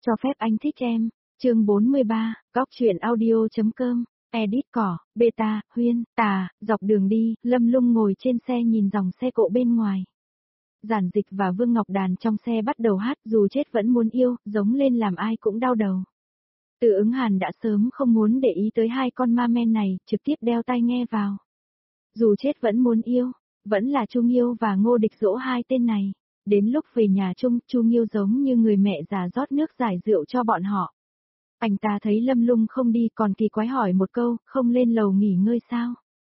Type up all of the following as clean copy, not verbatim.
Cho phép anh thích em. Chương 43, Góc truyện audio.com. Edit cỏ, beta, Huyên, dọc đường đi, Lâm Lung ngồi trên xe nhìn dòng xe cộ bên ngoài. Giản Dịch và Vương Ngọc Đàn trong xe bắt đầu hát dù chết vẫn muốn yêu, giống lên làm ai cũng đau đầu. Từ Ứng Hàn đã sớm không muốn để ý tới hai con ma men này, trực tiếp đeo tai nghe vào. Dù chết vẫn muốn yêu, vẫn là Chu Nghiêu và Ngô Địch dỗ hai tên này. Đến lúc về nhà chung, Chu Nghiêu giống như người mẹ già rót nước giải rượu cho bọn họ. Anh ta thấy Lâm Lung không đi còn kỳ quái hỏi một câu, không lên lầu nghỉ ngơi sao?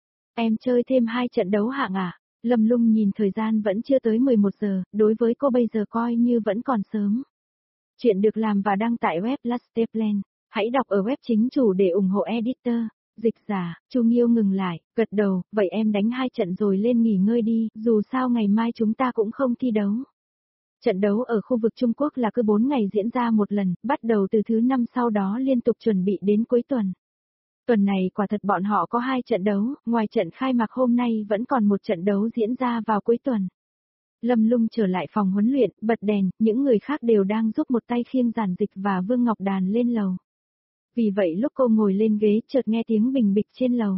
Em chơi thêm 2 trận đấu hạng à? Lâm Lung nhìn thời gian vẫn chưa tới 11 giờ, đối với cô bây giờ coi như vẫn còn sớm. Chuyện được làm và đăng tại web Lasteplan. Hãy đọc ở web chính chủ để ủng hộ editor. Dịch giả, Chu Nghiêu ngừng lại, gật đầu, vậy em đánh 2 trận rồi lên nghỉ ngơi đi, dù sao ngày mai chúng ta cũng không thi đấu. Trận đấu ở khu vực Trung Quốc là cứ 4 ngày diễn ra một lần, bắt đầu từ thứ 5 sau đó liên tục chuẩn bị đến cuối tuần. Tuần này quả thật bọn họ có 2 trận đấu, ngoài trận khai mạc hôm nay vẫn còn một trận đấu diễn ra vào cuối tuần. Lâm Lung trở lại phòng huấn luyện, bật đèn, những người khác đều đang giúp một tay khiêng Giản Dịch và Vương Ngọc Đàn lên lầu. Vì vậy lúc cô ngồi lên ghế chợt nghe tiếng bình bịch trên lầu.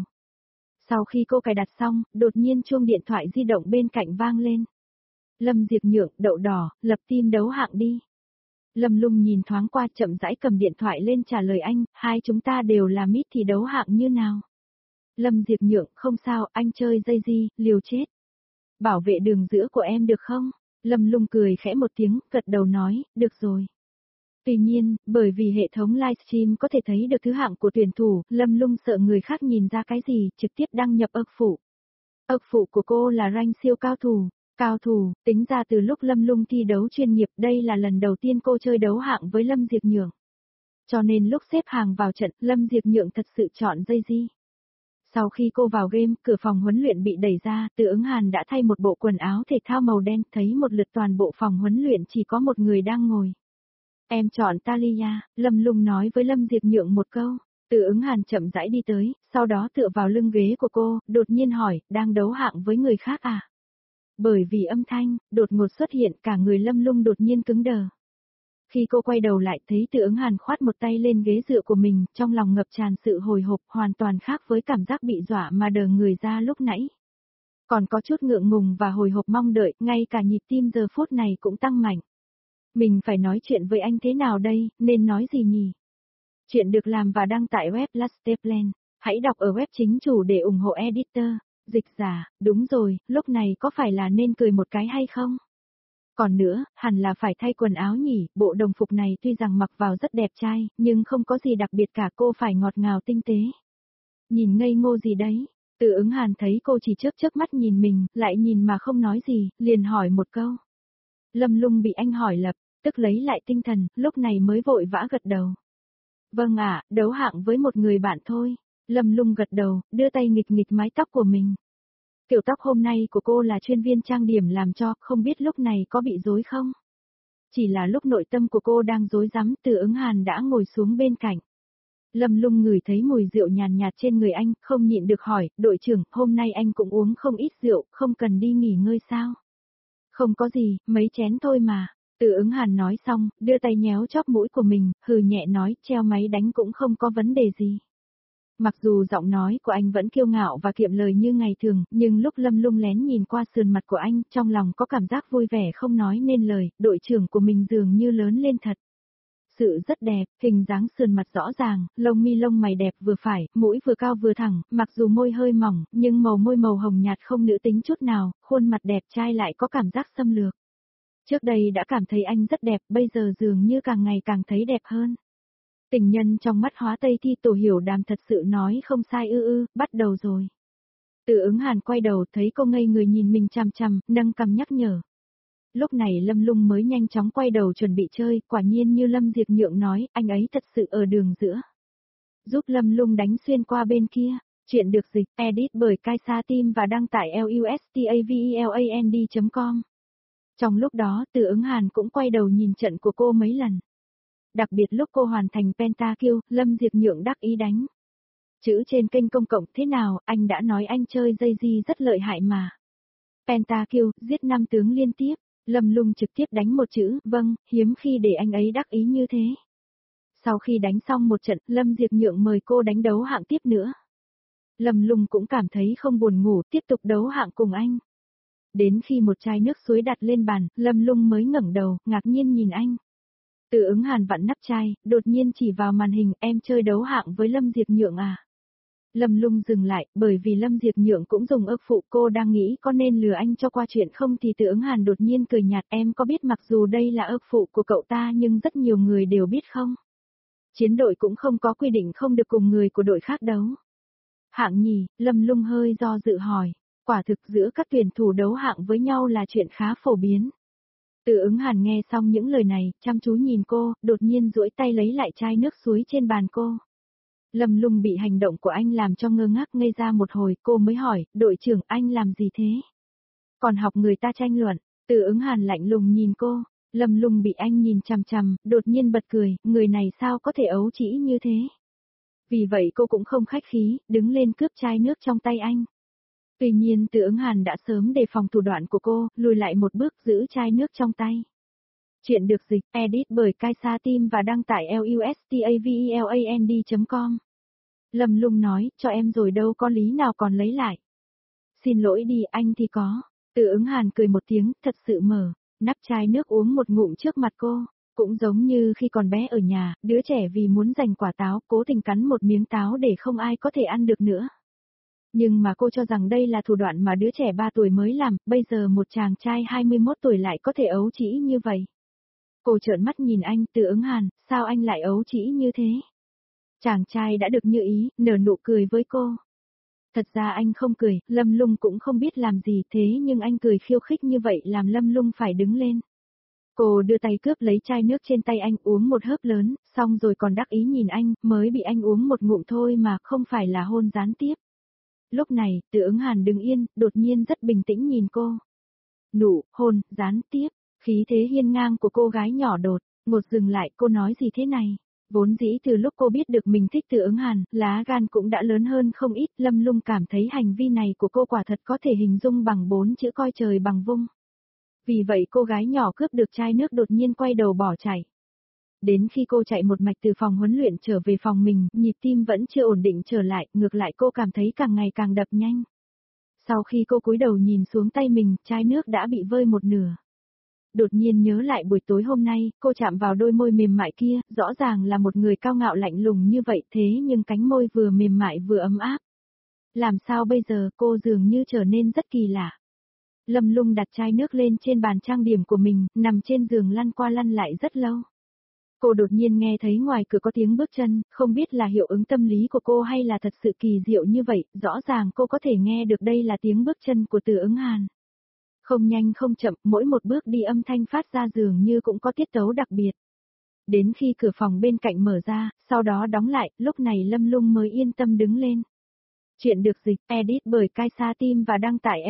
Sau khi cô cài đặt xong, đột nhiên chuông điện thoại di động bên cạnh vang lên. Lâm Diệp Nhượng, đậu đỏ, lập team đấu hạng đi. Lâm Lung nhìn thoáng qua chậm rãi cầm điện thoại lên trả lời anh, hai chúng ta đều là mít thì đấu hạng như nào. Lâm Diệp Nhượng, không sao, anh chơi dây di, liều chết. Bảo vệ đường giữa của em được không? Lâm Lung cười khẽ một tiếng, gật đầu nói, được rồi. Tuy nhiên, bởi vì hệ thống livestream có thể thấy được thứ hạng của tuyển thủ, Lâm Lung sợ người khác nhìn ra cái gì, trực tiếp đăng nhập ức phụ. Ức phụ của cô là rank siêu cao thủ. Cao thủ, tính ra từ lúc Lâm Lung thi đấu chuyên nghiệp đây là lần đầu tiên cô chơi đấu hạng với Lâm Diệp Nhượng. Cho nên lúc xếp hàng vào trận, Lâm Diệp Nhượng thật sự chọn dây di. Sau khi cô vào game, cửa phòng huấn luyện bị đẩy ra, Từ Ứng Hàn đã thay một bộ quần áo thể thao màu đen, thấy một lượt toàn bộ phòng huấn luyện chỉ có một người đang ngồi. Em chọn Talia, Lâm Lung nói với Lâm Diệp Nhượng một câu. Từ Ứng Hàn chậm rãi đi tới, sau đó tựa vào lưng ghế của cô, đột nhiên hỏi, đang đấu hạng với người khác à? Bởi vì âm thanh, đột ngột xuất hiện cả người Lâm Lung đột nhiên cứng đờ. Khi cô quay đầu lại thấy Từ Ứng Hàn khoát một tay lên ghế dựa của mình, trong lòng ngập tràn sự hồi hộp hoàn toàn khác với cảm giác bị dọa mà đờ người ra lúc nãy. Còn có chút ngượng ngùng và hồi hộp mong đợi, ngay cả nhịp tim giờ phút này cũng tăng mạnh. Mình phải nói chuyện với anh thế nào đây, nên nói gì nhỉ? Chuyện được làm và đăng tại web Lasteplan. Hãy đọc ở web chính chủ để ủng hộ editor. Dịch giả, đúng rồi, lúc này có phải là nên cười một cái hay không? Còn nữa, hẳn là phải thay quần áo nhỉ, bộ đồng phục này tuy rằng mặc vào rất đẹp trai, nhưng không có gì đặc biệt cả, cô phải ngọt ngào tinh tế. Nhìn ngây ngô gì đấy? Từ Ứng Hàn thấy cô chỉ chớp mắt nhìn mình, lại nhìn mà không nói gì, liền hỏi một câu. Lâm Lung bị anh hỏi lập, tức lấy lại tinh thần, lúc này mới vội vã gật đầu. Vâng ạ, đấu hạng với một người bạn thôi. Lâm Lung gật đầu, đưa tay nghịch nghịch mái tóc của mình. Kiểu tóc hôm nay của cô là chuyên viên trang điểm làm cho, không biết lúc này có bị rối không? Chỉ là lúc nội tâm của cô đang rối rắm, Từ Ứng Hàn đã ngồi xuống bên cạnh. Lâm Lung ngửi thấy mùi rượu nhàn nhạt trên người anh, không nhịn được hỏi, đội trưởng, hôm nay anh cũng uống không ít rượu, không cần đi nghỉ ngơi sao? Không có gì, mấy chén thôi mà. Từ Ứng Hàn nói xong, đưa tay nhéo chóp mũi của mình, hừ nhẹ nói, treo máy đánh cũng không có vấn đề gì. Mặc dù giọng nói của anh vẫn kiêu ngạo và kiệm lời như ngày thường, nhưng lúc Lâm Lung lén nhìn qua sườn mặt của anh, trong lòng có cảm giác vui vẻ không nói nên lời, đội trưởng của mình dường như lớn lên thật. Sự rất đẹp, hình dáng sườn mặt rõ ràng, lông mi lông mày đẹp vừa phải, mũi vừa cao vừa thẳng, mặc dù môi hơi mỏng, nhưng màu môi màu hồng nhạt không nữ tính chút nào, khuôn mặt đẹp trai lại có cảm giác xâm lược. Trước đây đã cảm thấy anh rất đẹp, bây giờ dường như càng ngày càng thấy đẹp hơn. Tình nhân trong mắt hóa Tây Thi Tổ Hiểu Đàm thật sự nói không sai bắt đầu rồi. Từ Ứng Hàn quay đầu thấy cô ngây người nhìn mình chằm chằm, nâng cằm nhắc nhở. Lúc này Lâm Lung mới nhanh chóng quay đầu chuẩn bị chơi, quả nhiên như Lâm Diệp Nhượng nói, anh ấy thật sự ở đường giữa. Giúp Lâm Lung đánh xuyên qua bên kia, chuyện được dịch, edit bởi Kaisa Team và đăng tải lustaveland.com. Trong lúc đó Từ Ứng Hàn cũng quay đầu nhìn trận của cô mấy lần. Đặc biệt lúc cô hoàn thành pentakill, Lâm Diệp Nhượng đắc ý đánh. Chữ trên kênh công cộng thế nào, anh đã nói anh chơi dây di rất lợi hại mà. Pentakill, giết 5 tướng liên tiếp, Lâm Lung trực tiếp đánh một chữ, vâng, hiếm khi để anh ấy đắc ý như thế. Sau khi đánh xong một trận, Lâm Diệp Nhượng mời cô đánh đấu hạng tiếp nữa. Lâm Lung cũng cảm thấy không buồn ngủ, tiếp tục đấu hạng cùng anh. Đến khi một chai nước suối đặt lên bàn, Lâm Lung mới ngẩng đầu, ngạc nhiên nhìn anh. Từ Ứng Hàn vặn nắp chai, đột nhiên chỉ vào màn hình, em chơi đấu hạng với Lâm Diệp Nhượng à? Lâm Lung dừng lại, bởi vì Lâm Diệp Nhượng cũng dùng ức phụ, cô đang nghĩ có nên lừa anh cho qua chuyện không thì Từ Ứng Hàn đột nhiên cười nhạt, em có biết mặc dù đây là ức phụ của cậu ta nhưng rất nhiều người đều biết không? Chiến đội cũng không có quy định không được cùng người của đội khác đấu. Hạng nhì, Lâm Lung hơi do dự hỏi, quả thực giữa các tuyển thủ đấu hạng với nhau là chuyện khá phổ biến. Từ Ứng Hàn nghe xong những lời này, chăm chú nhìn cô, đột nhiên duỗi tay lấy lại chai nước suối trên bàn cô. Lâm Lung bị hành động của anh làm cho ngơ ngác ngây ra một hồi, cô mới hỏi, đội trưởng anh làm gì thế? Còn học người ta tranh luận, Từ Ứng Hàn lạnh lùng nhìn cô, Lâm Lung bị anh nhìn chằm chằm, đột nhiên bật cười, người này sao có thể ấu trĩ như thế? Vì vậy cô cũng không khách khí, đứng lên cướp chai nước trong tay anh. Tuy nhiên Từ Ứng Hàn đã sớm đề phòng thủ đoạn của cô, lùi lại một bước giữ chai nước trong tay. Chuyện được dịch, edit bởi Kaisa Team và đăng tải lustaveland.com. Lâm Lung nói, cho em rồi đâu có lý nào còn lấy lại. Xin lỗi đi, anh thì có. Từ Ứng Hàn cười một tiếng, thật sự mở, nắp chai nước uống một ngụm trước mặt cô. Cũng giống như khi còn bé ở nhà, đứa trẻ vì muốn giành quả táo, cố tình cắn một miếng táo để không ai có thể ăn được nữa. Nhưng mà cô cho rằng đây là thủ đoạn mà đứa trẻ 3 tuổi mới làm, bây giờ một chàng trai 21 tuổi lại có thể ấu trĩ như vậy. Cô trợn mắt nhìn anh, Từ Ứng Hàn, sao anh lại ấu trĩ như thế? Chàng trai đã được như ý, nở nụ cười với cô. Thật ra anh không cười, Lâm Lung cũng không biết làm gì thế nhưng anh cười khiêu khích như vậy làm Lâm Lung phải đứng lên. Cô đưa tay cướp lấy chai nước trên tay anh uống một hớp lớn, xong rồi còn đắc ý nhìn anh, mới bị anh uống một ngụm thôi mà không phải là hôn gián tiếp. Lúc này, Từ Ứng Hàn đứng yên, đột nhiên rất bình tĩnh nhìn cô. Nụ, hôn, gián tiếp, khí thế hiên ngang của cô gái nhỏ đột, ngột dừng lại, cô nói gì thế này? Vốn dĩ từ lúc cô biết được mình thích Từ Ứng Hàn, lá gan cũng đã lớn hơn không ít, Lâm Lung cảm thấy hành vi này của cô quả thật có thể hình dung bằng 4 chữ coi trời bằng vung. Vì vậy cô gái nhỏ cướp được chai nước đột nhiên quay đầu bỏ chạy. Đến khi cô chạy một mạch từ phòng huấn luyện trở về phòng mình, nhịp tim vẫn chưa ổn định trở lại, ngược lại cô cảm thấy càng ngày càng đập nhanh. Sau khi cô cúi đầu nhìn xuống tay mình, chai nước đã bị vơi một nửa. Đột nhiên nhớ lại buổi tối hôm nay, cô chạm vào đôi môi mềm mại kia, rõ ràng là một người cao ngạo lạnh lùng như vậy thế nhưng cánh môi vừa mềm mại vừa ấm áp. Làm sao bây giờ cô dường như trở nên rất kỳ lạ. Lâm Lung đặt chai nước lên trên bàn trang điểm của mình, nằm trên giường lăn qua lăn lại rất lâu. Cô đột nhiên nghe thấy ngoài cửa có tiếng bước chân, không biết là hiệu ứng tâm lý của cô hay là thật sự kỳ diệu như vậy, rõ ràng cô có thể nghe được đây là tiếng bước chân của Từ Ứng Hàn. Không nhanh không chậm, mỗi một bước đi âm thanh phát ra dường như cũng có tiết tấu đặc biệt. Đến khi cửa phòng bên cạnh mở ra, sau đó đóng lại, lúc này Lâm Lung mới yên tâm đứng lên. Chuyện được dịch, edit bởi Kaisa Team và đăng tải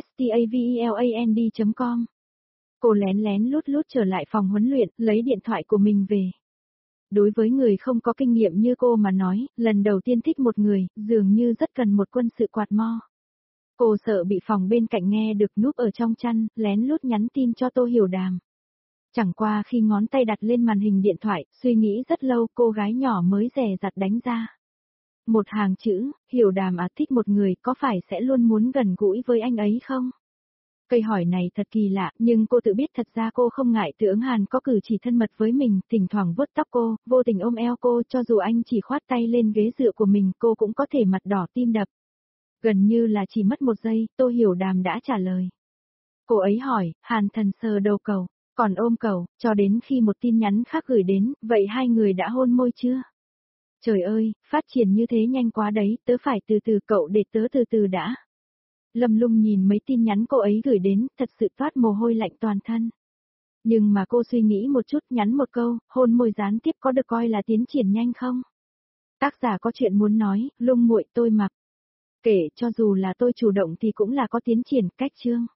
lustaveland.com. Cô lén lén lút lút trở lại phòng huấn luyện, lấy điện thoại của mình về. Đối với người không có kinh nghiệm như cô mà nói, lần đầu tiên thích một người, dường như rất cần một quân sự quạt mo. Cô sợ bị phòng bên cạnh nghe được núp ở trong chăn, lén lút nhắn tin cho Tô Hiểu Đàm. Chẳng qua khi ngón tay đặt lên màn hình điện thoại, suy nghĩ rất lâu cô gái nhỏ mới dè dặt đánh ra. Một hàng chữ, Hiểu Đàm à, thích một người có phải sẽ luôn muốn gần gũi với anh ấy không? Câu hỏi này thật kỳ lạ, nhưng cô tự biết thật ra cô không ngại Từ Ứng Hàn có cử chỉ thân mật với mình, thỉnh thoảng vuốt tóc cô, vô tình ôm eo cô, cho dù anh chỉ khoát tay lên ghế dựa của mình, cô cũng có thể mặt đỏ tim đập. Gần như là chỉ mất một giây, Tô Hiểu Đàm đã trả lời. Cô ấy hỏi, Hàn Thần sờ đầu cậu, còn ôm cậu, cho đến khi một tin nhắn khác gửi đến, vậy hai người đã hôn môi chưa? Trời ơi, phát triển như thế nhanh quá đấy, tớ phải từ từ cậu để tớ từ từ đã. Lâm Lung nhìn mấy tin nhắn cô ấy gửi đến, thật sự toát mồ hôi lạnh toàn thân. Nhưng mà cô suy nghĩ một chút, nhắn một câu, hôn môi gián tiếp có được coi là tiến triển nhanh không? Tác giả có chuyện muốn nói, Lung muội tôi mặc. Kể cho dù là tôi chủ động thì cũng là có tiến triển, cách chương.